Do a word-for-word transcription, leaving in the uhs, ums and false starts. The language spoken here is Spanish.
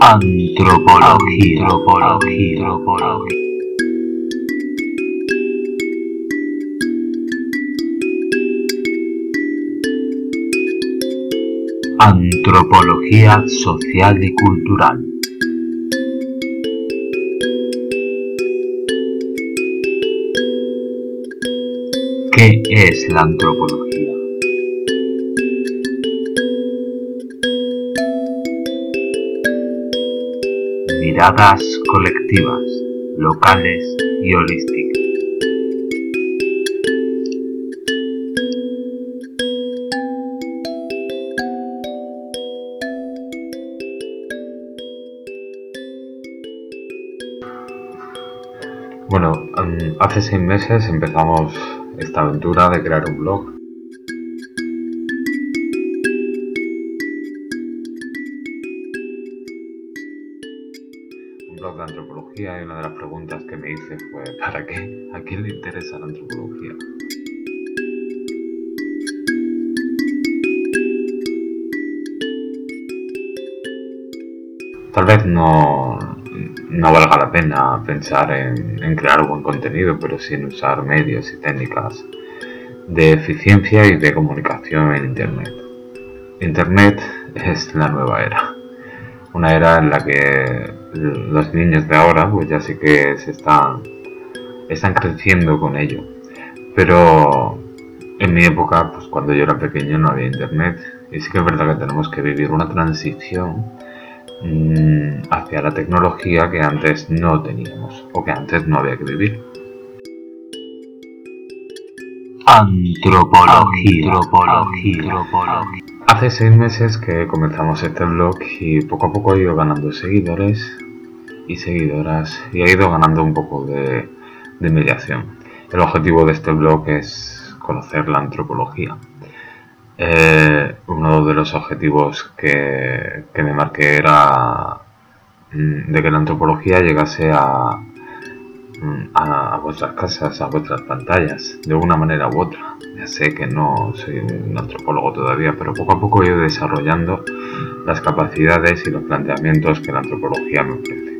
Antropología, antropología, antropología. Antropología social y cultural. ¿Qué es la antropología? Miradas colectivas, locales y holísticas. Bueno, hace seis meses empezamos esta aventura de crear un blog. Un blog de antropología, y una de las preguntas que me hice fue ¿para qué? ¿A quién le interesa la antropología? Tal vez no, no valga la pena pensar en, en crear buen contenido, pero sí en usar medios y técnicas de eficiencia y de comunicación en Internet. Internet es la nueva era, una era en la que los niños de ahora pues ya sí que se están, están creciendo con ello, pero en mi época, pues cuando yo era pequeño, no había Internet, y sí que es verdad que tenemos que vivir una transición mmm, hacia la tecnología que antes no teníamos o que antes no había que vivir. Antropología, antropología, antropología. Hace seis meses que comenzamos este blog y poco a poco he ido ganando seguidores y seguidoras y he ido ganando un poco de, de mediación. El objetivo de este blog es conocer la antropología. Eh, uno de los objetivos que, que me marqué era de que la antropología llegase a, a, a vuestras casas, a vuestras pantallas, de una manera u otra. Ya sé que no soy un antropólogo todavía, pero poco a poco he ido desarrollando las capacidades y los planteamientos que la antropología me ofrece.